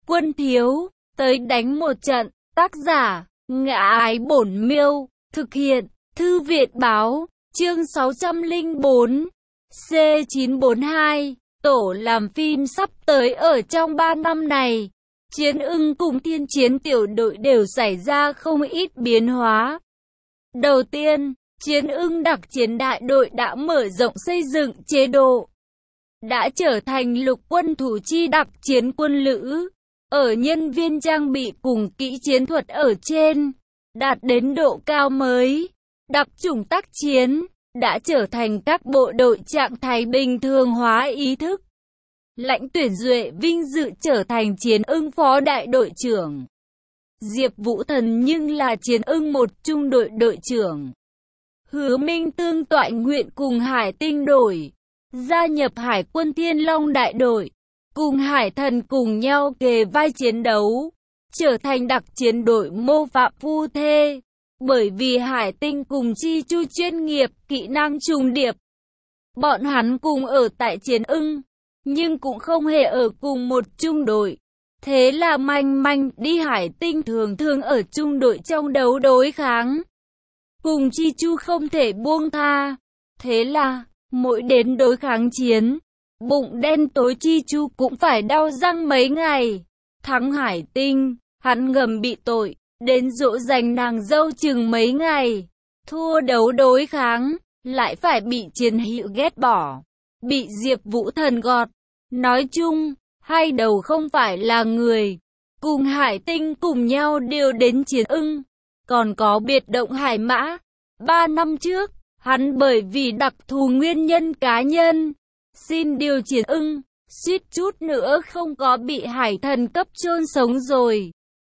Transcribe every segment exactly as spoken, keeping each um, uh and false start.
Quân thiếu, tới đánh một trận. Tác giả, Ngã Ái Bổn Miêu. Thực hiện, Thư viện báo. Chương sáu trăm lẻ bốn. C chín bốn hai. Tổ làm phim sắp tới ở trong ba năm này. Chiến ưng cùng Thiên Chiến tiểu đội đều xảy ra không ít biến hóa. Đầu tiên, Chiến ưng đặc chiến đại đội đã mở rộng xây dựng chế độ. Đã trở thành lục quân thủ chi đặc chiến quân lữ. Ở nhân viên trang bị cùng kỹ chiến thuật ở trên, đạt đến độ cao mới. Đặc chủng tác chiến, đã trở thành các bộ đội trạng thái bình thường hóa ý thức. Lãnh Tuyển Duệ vinh dự trở thành Chiến ưng phó đại đội trưởng. Diệp Vũ Thần nhưng là Chiến ưng một trung đội đội trưởng. Hứa Minh tương toại nguyện cùng Hải Tinh đổi, gia nhập Hải quân Thiên Long đại đội, cùng Hải Thần cùng nhau kề vai chiến đấu, trở thành đặc chiến đội mô phạm phu thê. Bởi vì Hải Tinh cùng Chi Chu chuyên nghiệp, kỹ năng trùng điệp. Bọn hắn cùng ở tại Chiến ưng, nhưng cũng không hề ở cùng một trung đội. Thế là manh manh đi Hải Tinh thường thường ở trung đội trong đấu đối kháng. Cùng Chi Chu không thể buông tha. Thế là, mỗi đến đối kháng chiến, bụng đen tối Chi Chu cũng phải đau răng mấy ngày. Thắng Hải Tinh, hắn ngầm bị tội, đến dỗ dành nàng dâu chừng mấy ngày. Thua đấu đối kháng, lại phải bị chiến hữu ghét bỏ, bị Diệp Vũ Thần gọt. Nói chung, hai đầu không phải là người. Cùng Hải Tinh cùng nhau đều đến Chiến ưng. Còn có biệt động Hải Mã. Ba năm trước, hắn bởi vì đặc thù nguyên nhân cá nhân, xin điều Chiến ưng, suýt chút nữa không có bị Hải Thần cấp chôn sống rồi.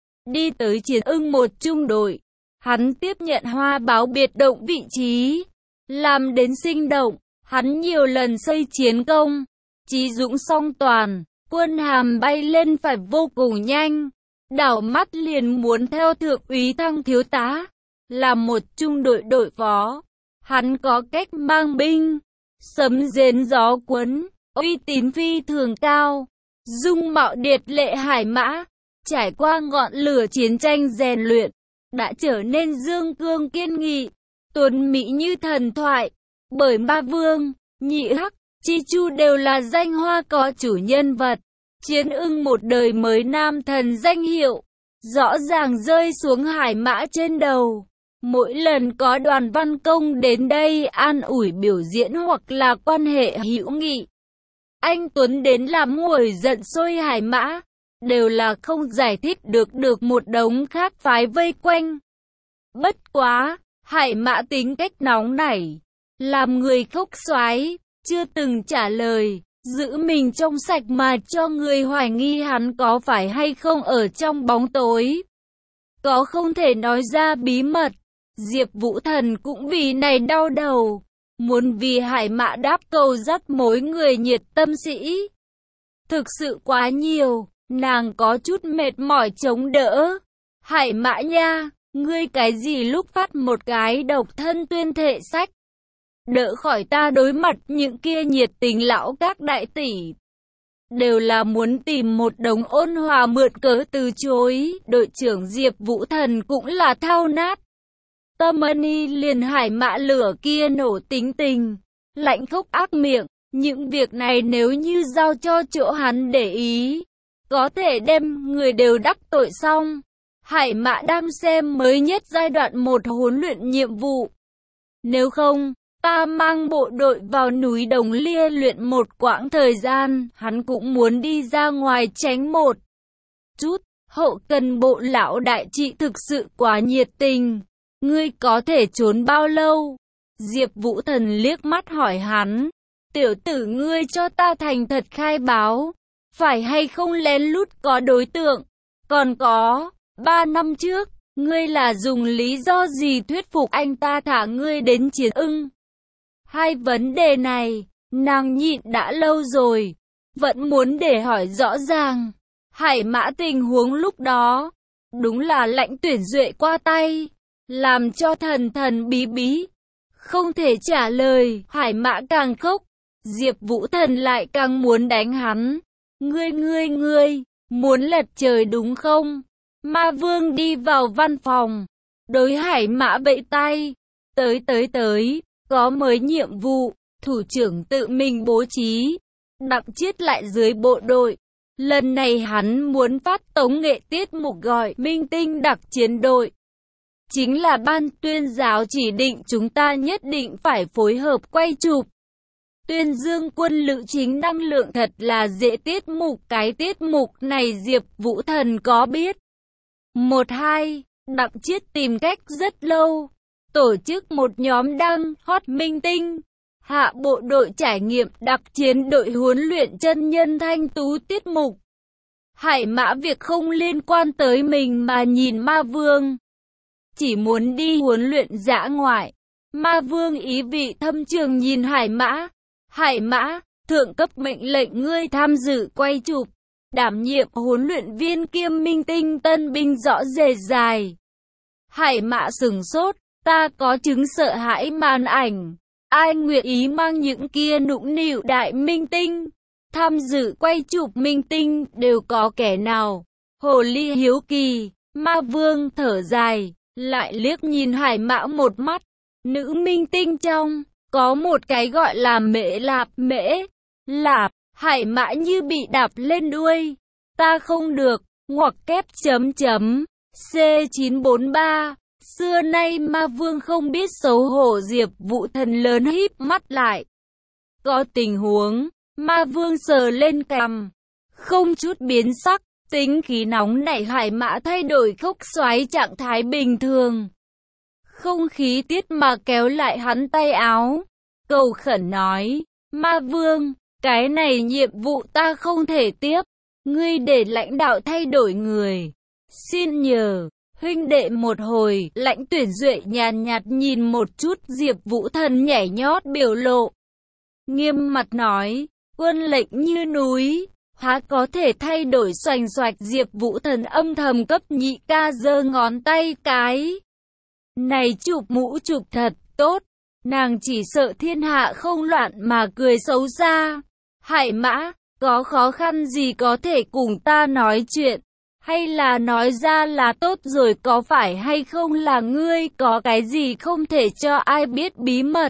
Đi tới Chiến ưng một trung đội, hắn tiếp nhận Hoa Báo biệt động vị trí, làm đến sinh động. Hắn nhiều lần xây chiến công, chí dũng song toàn, quân hàm bay lên phải vô cùng nhanh. Đảo mắt liền muốn theo thượng úy thăng thiếu tá, làm một trung đội đội phó. Hắn có cách mang binh, sấm rền gió cuốn, uy tín phi thường cao, dung mạo điệt lệ Hải Mã, trải qua ngọn lửa chiến tranh rèn luyện, đã trở nên dương cương kiên nghị, tuấn mỹ như thần thoại. Bởi Ma Vương, Nhị Hắc, Chi Chu đều là danh hoa có chủ nhân vật. Chiến ưng một đời mới nam thần danh hiệu, rõ ràng rơi xuống Hải Mã trên đầu. Mỗi lần có đoàn văn công đến đây an ủi biểu diễn hoặc là quan hệ hữu nghị, anh Tuấn đến làm nguội giận sôi Hải Mã, đều là không giải thích được được một đống khác phái vây quanh. Bất quá, Hải Mã tính cách nóng nảy, làm người khốc xoái, chưa từng trả lời, giữ mình trong sạch mà cho người hoài nghi hắn có phải hay không ở trong bóng tối. Có không thể nói ra bí mật. Diệp Vũ Thần cũng vì này đau đầu, muốn vì Hải Mã đáp cầu dắt mối người nhiệt tâm sĩ. Thực sự quá nhiều, nàng có chút mệt mỏi chống đỡ. Hải Mã nha, ngươi cái gì lúc phát một cái độc thân tuyên thệ sách, đỡ khỏi ta đối mặt những kia nhiệt tình lão các đại tỷ. Đều là muốn tìm một đống ôn hòa mượn cớ từ chối. Đội trưởng Diệp Vũ Thần cũng là thao nát tâm ân liền Hải Mã lửa kia nổ tính tình, lạnh khốc ác miệng. Những việc này nếu như giao cho chỗ hắn để ý, có thể đem người đều đắc tội xong. Hải Mã đang xem mới nhất giai đoạn một huấn luyện nhiệm vụ. Nếu không, ta mang bộ đội vào núi Đồng Lia luyện một quãng thời gian, hắn cũng muốn đi ra ngoài tránh một chút. Hậu cần bộ lão đại trị thực sự quá nhiệt tình. Ngươi có thể trốn bao lâu? Diệp Vũ Thần liếc mắt hỏi hắn. Tiểu tử ngươi cho ta thành thật khai báo, phải hay không lén lút có đối tượng? Còn có, ba năm trước, ngươi là dùng lý do gì thuyết phục anh ta thả ngươi đến Chiến ưng? Hai vấn đề này, nàng nhịn đã lâu rồi, vẫn muốn để hỏi rõ ràng. Hải Mã tình huống lúc đó, đúng là Lãnh Tuyển Duệ qua tay, làm cho thần thần bí bí, không thể trả lời. Hải Mã càng khóc, Diệp Vũ Thần lại càng muốn đánh hắn. Ngươi ngươi ngươi, Muốn lật trời đúng không? Ma Vương đi vào văn phòng, đối Hải Mã vẫy tay. Tới tới tới, có mới nhiệm vụ, thủ trưởng tự mình bố trí. Đặng Chiết lại dưới bộ đội. Lần này hắn muốn phát tống nghệ tiết mục gọi minh tinh đặc chiến đội. Chính là ban tuyên giáo chỉ định chúng ta nhất định phải phối hợp quay chụp. Tuyên dương quân lữ chính năng lượng thật là dễ tiết mục. Cái tiết mục này Diệp Vũ Thần có biết. Một hai, Đặng Chiết tìm cách rất lâu. Tổ chức một nhóm đăng hot minh tinh. Hạ bộ đội trải nghiệm đặc chiến đội huấn luyện chân nhân thanh tú tiết mục. Hải Mã việc không liên quan tới mình mà nhìn Ma Vương. Chỉ muốn đi huấn luyện dã ngoại. Ma Vương ý vị thâm trường nhìn Hải Mã. Hải Mã, thượng cấp mệnh lệnh ngươi tham dự quay chụp. Đảm nhiệm huấn luyện viên kiêm minh tinh tân binh rõ rệt dài. Hải Mã sửng sốt, ta có chứng sợ hãi màn ảnh. Ai nguyện ý mang những kia nũng nịu đại minh tinh. Tham dự quay chụp minh tinh đều có kẻ nào. Hồ ly hiếu kỳ, Ma Vương thở dài, lại liếc nhìn Hải Mã một mắt. Nữ minh tinh trong, có một cái gọi là Mễ Lạp. Mễ Lạp, Hải Mã như bị đạp lên đuôi. Ta không được, ngoặc kép chấm chấm, C chín bốn ba. Xưa nay Ma Vương không biết xấu hổ. Diệp Vũ Thần lớn híp mắt lại. Có tình huống, Ma Vương sờ lên cằm, không chút biến sắc, tính khí nóng nảy Hải Mã thay đổi khốc xoáy trạng thái bình thường. Không khí tiết mà kéo lại hắn tay áo, cầu khẩn nói, Ma Vương, cái này nhiệm vụ ta không thể tiếp, ngươi để lãnh đạo thay đổi người. Xin nhờ, huynh đệ một hồi. Lãnh Tuyển Duệ nhàn nhạt nhìn một chút Diệp Vũ Thần nhảy nhót biểu lộ. Nghiêm mặt nói, quân lệnh như núi, há có thể thay đổi xoành xoạch. Diệp Vũ Thần âm thầm cấp nhị ca giơ ngón tay cái. Này chụp mũ chụp thật tốt, nàng chỉ sợ thiên hạ không loạn mà cười xấu xa. Hải Mã, có khó khăn gì có thể cùng ta nói chuyện, hay là nói ra là tốt rồi, có phải hay không là ngươi có cái gì không thể cho ai biết bí mật.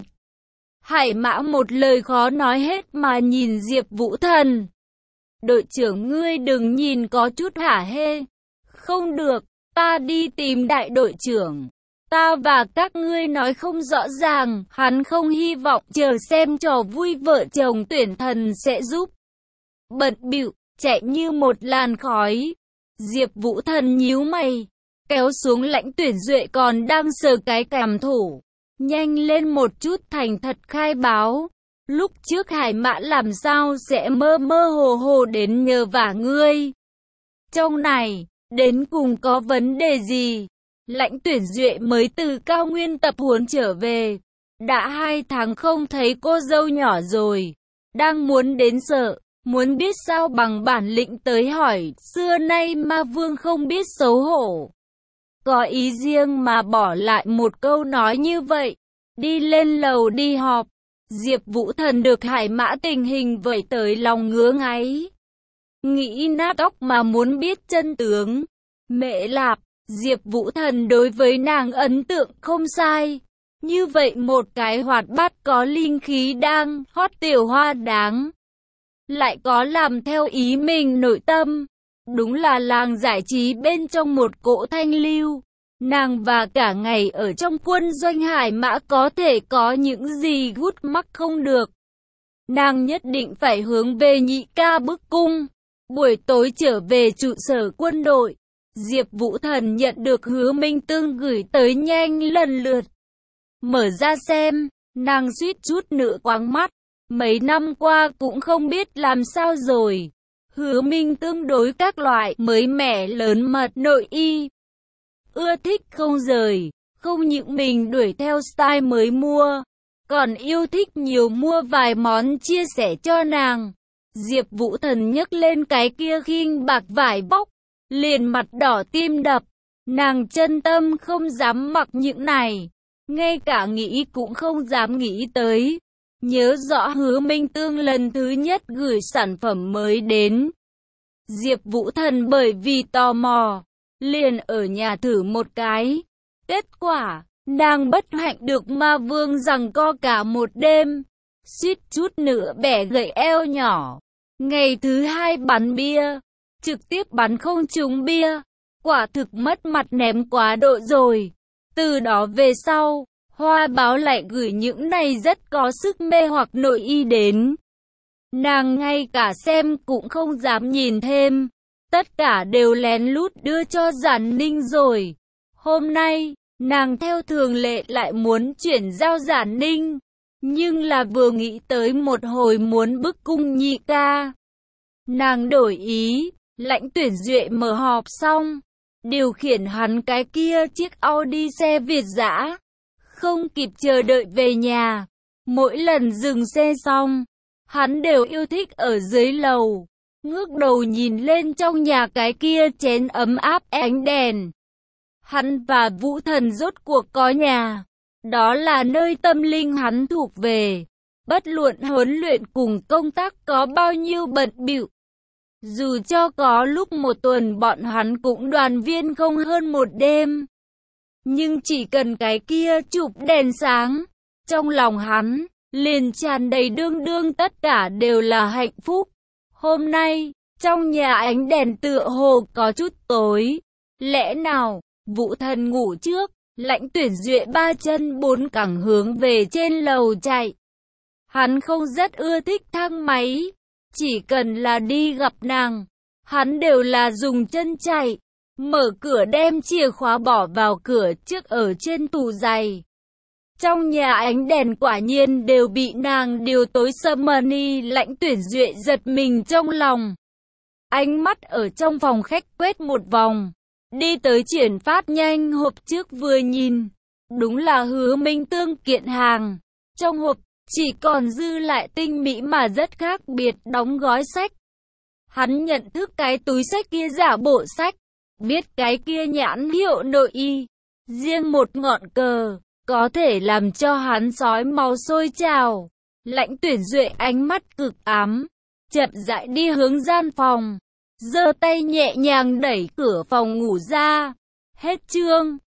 Hải Mã một lời khó nói hết mà nhìn Diệp Vũ Thần. Đội trưởng ngươi đừng nhìn có chút hả hê. Không được, ta đi tìm đại đội trưởng. Ta và các ngươi nói không rõ ràng, hắn không hy vọng chờ xem trò vui vợ chồng tuyển thần sẽ giúp. Bận bịu, chạy như một làn khói. Diệp Vũ Thần nhíu mày, kéo xuống Lãnh Tuyển Duệ còn đang sờ cái cằm thủ. Nhanh lên một chút, thành thật khai báo. Lúc trước Hải Mã làm sao sẽ mơ mơ hồ hồ đến nhờ vả ngươi. Trong này, đến cùng có vấn đề gì? Lãnh Tuyển Duệ mới từ cao nguyên tập huấn trở về. Đã hai tháng không thấy cô dâu nhỏ rồi. Đang muốn đến sợ, muốn biết sao bằng bản lĩnh tới hỏi. Xưa nay Ma Vương không biết xấu hổ. Có ý riêng mà bỏ lại một câu nói như vậy. Đi lên lầu đi họp. Diệp Vũ Thần được Hải Mã tình hình vậy tới lòng ngứa ngáy. Nghĩ nát óc mà muốn biết chân tướng. Mễ Lạp, Diệp Vũ Thần đối với nàng ấn tượng không sai. Như vậy một cái hoạt bát có linh khí đang hot tiểu hoa đáng. Lại có làm theo ý mình nội tâm. Đúng là làng giải trí bên trong một cỗ thanh lưu. Nàng và cả ngày ở trong quân doanh Hải Mã có thể có những gì gút mắc không được. Nàng nhất định phải hướng về nhị ca bức cung. Buổi tối trở về trụ sở quân đội. Diệp Vũ Thần nhận được Hứa Minh Tương gửi tới nhanh lần lượt. Mở ra xem, nàng suýt chút nữa quáng mắt. Mấy năm qua cũng không biết làm sao rồi. Hứa Minh Tương đối các loại mới mẻ lớn mật nội y. Ưa thích không rời, không những mình đuổi theo style mới mua, còn yêu thích nhiều mua vài món chia sẻ cho nàng. Diệp Vũ Thần nhấc lên cái kia khinh bạc vải bóc, liền mặt đỏ tim đập. Nàng chân tâm không dám mặc những này, ngay cả nghĩ cũng không dám nghĩ tới. Nhớ rõ Hứa Minh Tương lần thứ nhất gửi sản phẩm mới đến. Diệp Vũ Thần bởi vì tò mò, liền ở nhà thử một cái. Kết quả, nàng bất hạnh được ma vương giằng co cả một đêm, suýt chút nữa bẻ gãy eo nhỏ. Ngày thứ hai bắn bia, trực tiếp bắn không trúng bia, quả thực mất mặt ném quá độ rồi. Từ đó về sau, Hoa Báo lại gửi những này rất có sức mê hoặc nội y đến. Nàng ngay cả xem cũng không dám nhìn thêm, tất cả đều lén lút đưa cho Giản Ninh rồi. Hôm nay, nàng theo thường lệ lại muốn chuyển giao Giản Ninh, nhưng là vừa nghĩ tới một hồi muốn bức cung nhị ca. Nàng đổi ý, Lãnh Tuyển Duệ mở họp xong, điều khiển hắn cái kia chiếc Audi xe Việt dã, không kịp chờ đợi về nhà. Mỗi lần dừng xe xong, hắn đều yêu thích ở dưới lầu, ngước đầu nhìn lên trong nhà cái kia chén ấm áp ánh đèn. Hắn và Vũ Thần rốt cuộc có nhà, đó là nơi tâm linh hắn thuộc về. Bất luận huấn luyện cùng công tác có bao nhiêu bận bịu, dù cho có lúc một tuần bọn hắn cũng đoàn viên không hơn một đêm, nhưng chỉ cần cái kia chụp đèn sáng, trong lòng hắn liền tràn đầy đương đương tất cả đều là hạnh phúc. Hôm nay, trong nhà ánh đèn tựa hồ có chút tối. Lẽ nào, Vũ Thần ngủ trước, Lãnh Tuyển Duệ ba chân bốn cẳng hướng về trên lầu chạy. Hắn không rất ưa thích thang máy, chỉ cần là đi gặp nàng, hắn đều là dùng chân chạy, mở cửa đem chìa khóa bỏ vào cửa trước ở trên tủ giày. Trong nhà ánh đèn quả nhiên đều bị nàng điều tối Summerny. Lãnh Tuyển Duệ giật mình trong lòng. Ánh mắt ở trong phòng khách quét một vòng, đi tới chuyển phát nhanh hộp trước vừa nhìn, đúng là Hứa Minh Tương kiện hàng. Trong hộp chỉ còn dư lại tinh mỹ mà rất khác biệt đóng gói sách. Hắn nhận thức cái túi sách kia giả bộ sách, biết cái kia nhãn hiệu nội y, riêng một ngọn cờ có thể làm cho hắn sói máu sôi trào. Lãnh Tuyển Duệ ánh mắt cực ám, chậm rãi đi hướng gian phòng, giơ tay nhẹ nhàng đẩy cửa phòng ngủ ra. Hết chương.